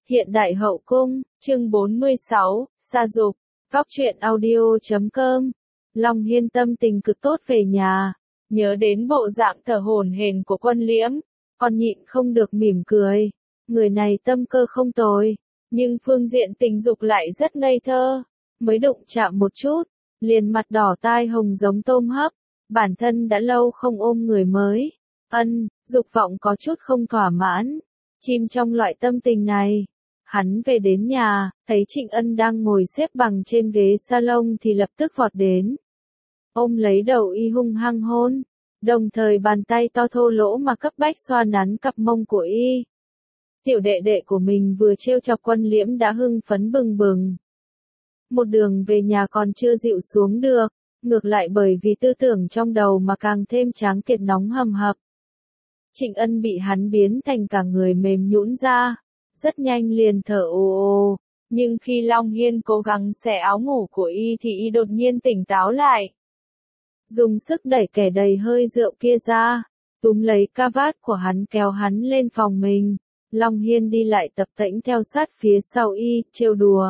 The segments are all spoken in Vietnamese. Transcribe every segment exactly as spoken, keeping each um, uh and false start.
Hiện đại hậu cung, chương bốn mươi sáu, sa dục, góc truyện audio chấm com. Long Hiên tâm tình cực tốt về nhà, nhớ đến bộ dạng thở hổn hển của Quân Liễm, còn nhịn không được mỉm cười. Người này tâm cơ không tồi, nhưng phương diện tình dục lại rất ngây thơ, mới đụng chạm một chút, liền mặt đỏ tai hồng giống tôm hấp, bản thân đã lâu không ôm người mới. Ân, dục vọng có chút không thỏa mãn, chìm trong loại tâm tình này. Hắn về đến nhà, thấy Trịnh Ân đang ngồi xếp bằng trên ghế salon thì lập tức vọt đến. Ôm lấy đầu y hung hăng hôn, đồng thời bàn tay to thô lỗ mà cấp bách xoa nắn cặp mông của y. Tiểu đệ đệ của mình vừa trêu chọc Quân Liễm đã hưng phấn bừng bừng. Một đường về nhà còn chưa dịu xuống được, ngược lại bởi vì tư tưởng trong đầu mà càng thêm tráng kiện nóng hầm hập. Trịnh Ân bị hắn biến thành cả người mềm nhũn ra, rất nhanh liền thở ồ ồ, nhưng khi Long Hiên cố gắng xẻ áo ngủ của y thì y đột nhiên tỉnh táo lại. Dùng sức đẩy kẻ đầy hơi rượu kia ra, túm lấy ca vát của hắn kéo hắn lên phòng mình. Long Hiên đi lại tập tễnh theo sát phía sau y, trêu đùa.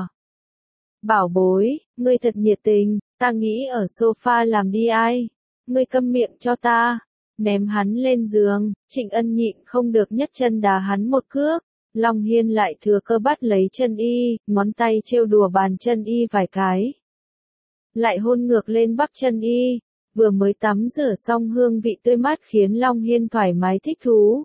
Bảo bối, ngươi thật nhiệt tình, ta nghĩ ở sofa làm đi ai. Ngươi câm miệng cho ta. Ném hắn lên giường, Trịnh Ân nhịn không được nhấc chân đá hắn một cước. Long Hiên lại thừa cơ bắt lấy chân y, ngón tay trêu đùa bàn chân y vài cái. Lại hôn ngược lên bắp chân y, vừa mới tắm rửa xong hương vị tươi mát khiến Long Hiên thoải mái thích thú.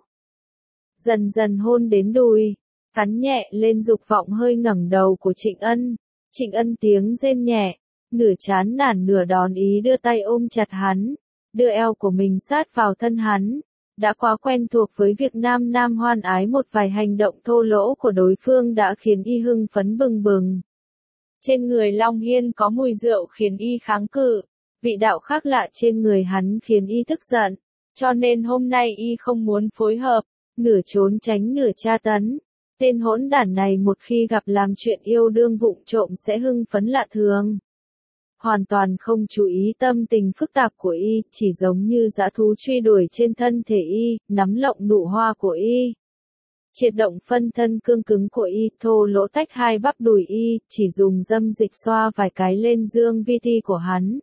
Dần dần hôn đến đùi, cắn nhẹ lên dục vọng hơi ngẩng đầu của Trịnh Ân. Trịnh Ân tiếng rên nhẹ, nửa chán nản nửa đón ý đưa tay ôm chặt hắn, đưa eo của mình sát vào thân hắn. Đã quá quen thuộc với việc nam nam hoan ái, một vài hành động thô lỗ của đối phương đã khiến y hưng phấn bừng bừng. Trên người Long Hiên có mùi rượu khiến y kháng cự, vị đạo khác lạ trên người hắn khiến y tức giận, cho nên hôm nay y không muốn phối hợp, nửa trốn tránh nửa tra tấn. Tên hỗn đản này một khi gặp làm chuyện yêu đương vụng trộm sẽ hưng phấn lạ thường. Hoàn toàn không chú ý tâm tình phức tạp của y, chỉ giống như dã thú truy đuổi trên thân thể y, nắm lộng nụ hoa của y. Triệt động phân thân cương cứng của y, thô lỗ tách hai bắp đùi y, chỉ dùng dâm dịch xoa vài cái lên dương vi ti của hắn.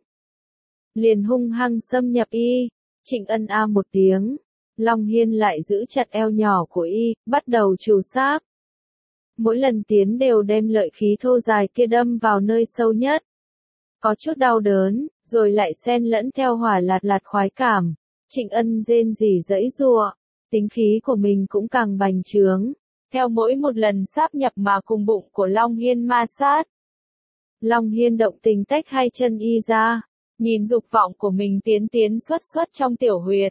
Liền hung hăng xâm nhập y, Trịnh Ân a một tiếng, Long Hiên lại giữ chặt eo nhỏ của y, bắt đầu trù sáp. Mỗi lần tiến đều đem lợi khí thô dài kia đâm vào nơi sâu nhất. Có chút đau đớn, rồi lại xen lẫn theo hỏa lạt lạt khoái cảm. Trịnh Ân rên rỉ giãy giụa, tính khí của mình cũng càng bành trướng. Theo mỗi một lần sáp nhập mà cùng bụng của Long Hiên ma sát. Long Hiên động tình tách hai chân y ra, nhìn dục vọng của mình tiến tiến xuất xuất trong tiểu huyệt.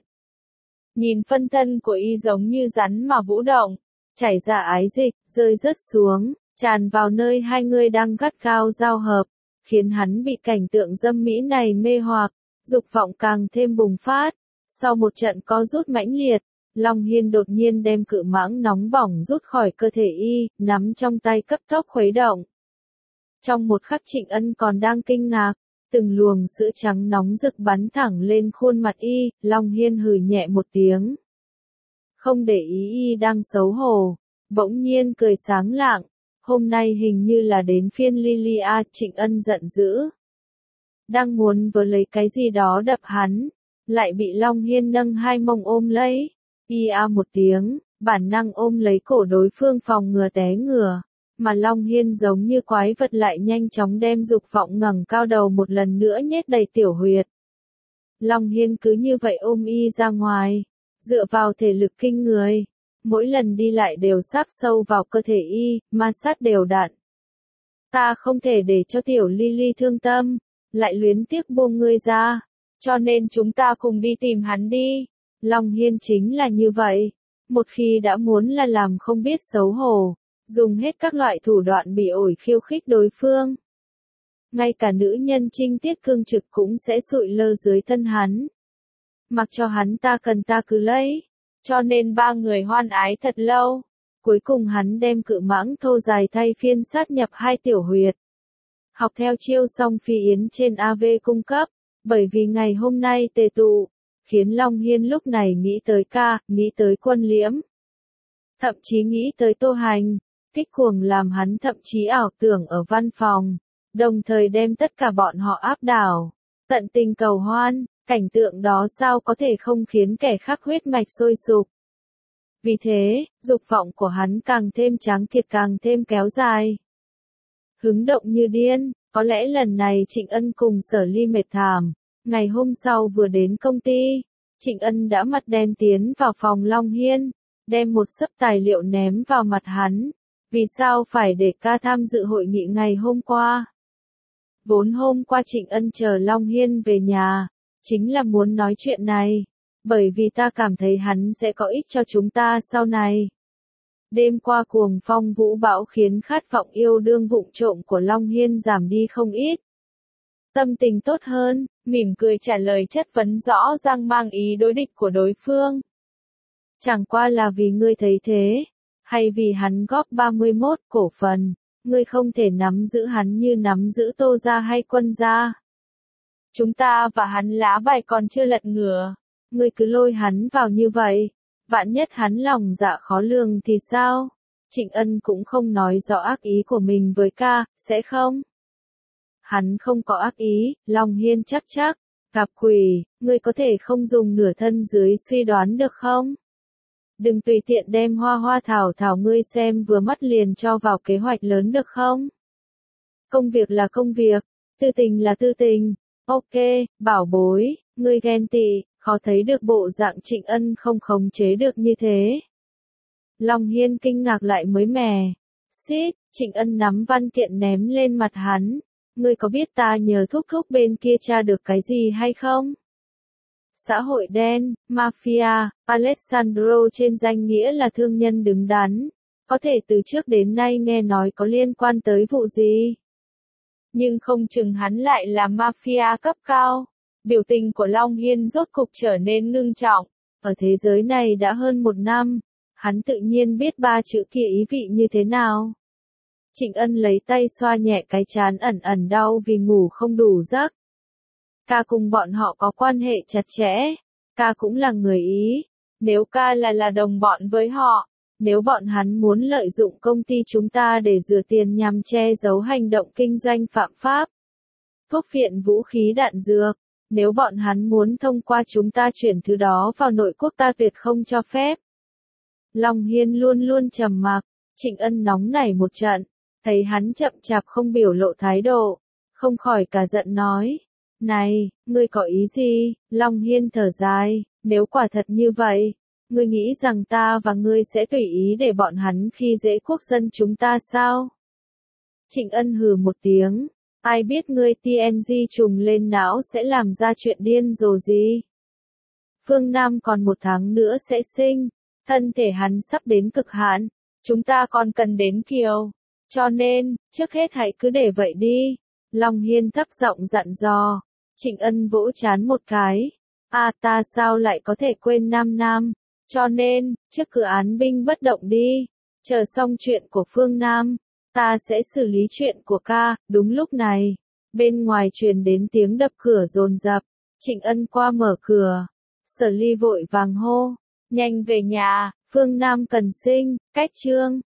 Nhìn phân thân của y giống như rắn mà vũ động, chảy ra ái dịch, rơi rớt xuống, tràn vào nơi hai người đang gắt gao giao hợp, khiến hắn bị cảnh tượng dâm mỹ này mê hoặc, dục vọng càng thêm bùng phát. Sau một trận co rút mãnh liệt, Long Hiên đột nhiên đem cự mãng nóng bỏng rút khỏi cơ thể y, nắm trong tay cấp tốc khuấy động. Trong một khắc Trịnh Ân còn đang kinh ngạc, từng luồng sữa trắng nóng rực bắn thẳng lên khuôn mặt y, Long Hiên hừ nhẹ một tiếng. Không để ý y đang xấu hổ, bỗng nhiên cười sáng lạng. Hôm nay hình như là đến phiên Lilia, Trịnh Ân giận dữ. Đang muốn vớ lấy cái gì đó đập hắn, lại bị Long Hiên nâng hai mông ôm lấy. Y a một tiếng, bản năng ôm lấy cổ đối phương phòng ngừa té ngửa. Mà Long Hiên giống như quái vật lại nhanh chóng đem dục vọng ngẩng cao đầu một lần nữa nhét đầy tiểu huyệt. Long Hiên cứ như vậy ôm y ra ngoài, dựa vào thể lực kinh người. Mỗi lần đi lại đều sáp sâu vào cơ thể y, ma sát đều đặn. Ta không thể để cho tiểu Lily thương tâm, lại luyến tiếc buông ngươi ra, cho nên chúng ta cùng đi tìm hắn đi. Long Hiên chính là như vậy, một khi đã muốn là làm không biết xấu hổ, dùng hết các loại thủ đoạn bị ổi khiêu khích đối phương. Ngay cả nữ nhân trinh tiết cương trực cũng sẽ sụi lơ dưới thân hắn. Mặc cho hắn ta cần ta cứ lấy. Cho nên ba người hoan ái thật lâu. Cuối cùng hắn đem cự mãng thô dài thay phiên sát nhập hai tiểu huyệt. Học theo chiêu song phi yến trên a vê cung cấp. Bởi vì ngày hôm nay tề tụ, khiến Long Hiên lúc này nghĩ tới ca, nghĩ tới Quân Liễm. Thậm chí nghĩ tới Tô Hành. kích cuồng làm hắn thậm chí ảo tưởng ở văn phòng, đồng thời đem tất cả bọn họ áp đảo, tận tình cầu hoan, cảnh tượng đó sao có thể không khiến kẻ khác huyết mạch sôi sục. Vì thế, dục vọng của hắn càng thêm tráng kiệt càng thêm kéo dài. Hứng động như điên, có lẽ lần này Trịnh Ân cùng Sở Ly mệt thảm, ngày hôm sau vừa đến công ty, Trịnh Ân đã mặt đen tiến vào phòng Long Hiên, đem một xấp tài liệu ném vào mặt hắn. Vì sao phải để ca tham dự hội nghị ngày hôm qua? Vốn hôm qua Trịnh Ân chờ Long Hiên về nhà, chính là muốn nói chuyện này, bởi vì ta cảm thấy hắn sẽ có ích cho chúng ta sau này. Đêm qua cuồng phong vũ bão khiến khát vọng yêu đương vụng trộm của Long Hiên giảm đi không ít. Tâm tình tốt hơn, mỉm cười trả lời chất vấn rõ ràng mang ý đối địch của đối phương. Chẳng qua là vì ngươi thấy thế, hay vì hắn góp ba mươi mốt cổ phần, ngươi không thể nắm giữ hắn như nắm giữ Tô gia hay Quân gia. Chúng ta và hắn lá bài còn chưa lật ngửa, ngươi cứ lôi hắn vào như vậy, vạn nhất hắn lòng dạ khó lường thì sao? Trịnh Ân cũng không nói rõ ác ý của mình với ca, sẽ không? Hắn không có ác ý, Long Hiên chắc chắc, gặp quỷ, ngươi có thể không dùng nửa thân dưới suy đoán được không? Đừng tùy tiện đem hoa hoa thảo thảo ngươi xem vừa mắt liền cho vào kế hoạch lớn được không? Công việc là công việc, tư tình là tư tình, ok, bảo bối, ngươi ghen tị, khó thấy được bộ dạng Trịnh Ân không khống chế được như thế. Long Hiên kinh ngạc lại mới mẻ. Xít, Trịnh Ân nắm văn kiện ném lên mặt hắn. Ngươi có biết ta nhờ thúc thúc bên kia tra được cái gì hay không? Xã hội đen, mafia, Alessandro trên danh nghĩa là thương nhân đứng đắn, có thể từ trước đến nay nghe nói có liên quan tới vụ gì. Nhưng không chừng hắn lại là mafia cấp cao. Biểu tình của Long Hiên rốt cục trở nên ngưng trọng. Ở thế giới này đã hơn một năm, hắn tự nhiên biết ba chữ kia ý vị như thế nào. Trịnh Ân lấy tay xoa nhẹ cái trán ẩn ẩn đau vì ngủ không đủ giấc. Ca cùng bọn họ có quan hệ chặt chẽ, ca cũng là người Ý, nếu ca là là đồng bọn với họ, nếu bọn hắn muốn lợi dụng công ty chúng ta để rửa tiền nhằm che giấu hành động kinh doanh phạm pháp, thuốc phiện vũ khí đạn dược, nếu bọn hắn muốn thông qua chúng ta chuyển thứ đó vào nội quốc ta tuyệt không cho phép. Long Hiên luôn luôn trầm mặc, Trịnh Ân nóng nảy một trận, thấy hắn chậm chạp không biểu lộ thái độ, không khỏi cả giận nói. Này, ngươi có ý gì? Long Hiên thở dài, nếu quả thật như vậy, ngươi nghĩ rằng ta và ngươi sẽ tùy ý để bọn hắn khi dễ quốc dân chúng ta sao? Trịnh Ân hừ một tiếng, ai biết ngươi tê en giê trùng lên não sẽ làm ra chuyện điên rồ gì? Phương Nam còn một tháng nữa sẽ sinh, thân thể hắn sắp đến cực hạn, chúng ta còn cần đến Kiều, cho nên, trước hết hãy cứ để vậy đi. Long Hiên thấp giọng dặn dò. Trịnh Ân vỗ trán một cái. À ta sao lại có thể quên Nam Nam, cho nên, trước cứ án binh bất động đi, chờ xong chuyện của Phương Nam, ta sẽ xử lý chuyện của ca. Đúng lúc này, bên ngoài truyền đến tiếng đập cửa dồn dập, Trịnh Ân qua mở cửa, Sở Ly vội vàng hô, nhanh về nhà, Phương Nam cần sinh, cách chương.